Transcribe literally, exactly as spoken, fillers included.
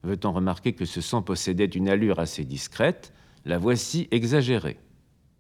Veut-on remarquer que ce son possédait une allure assez discrète? La voici exagérée.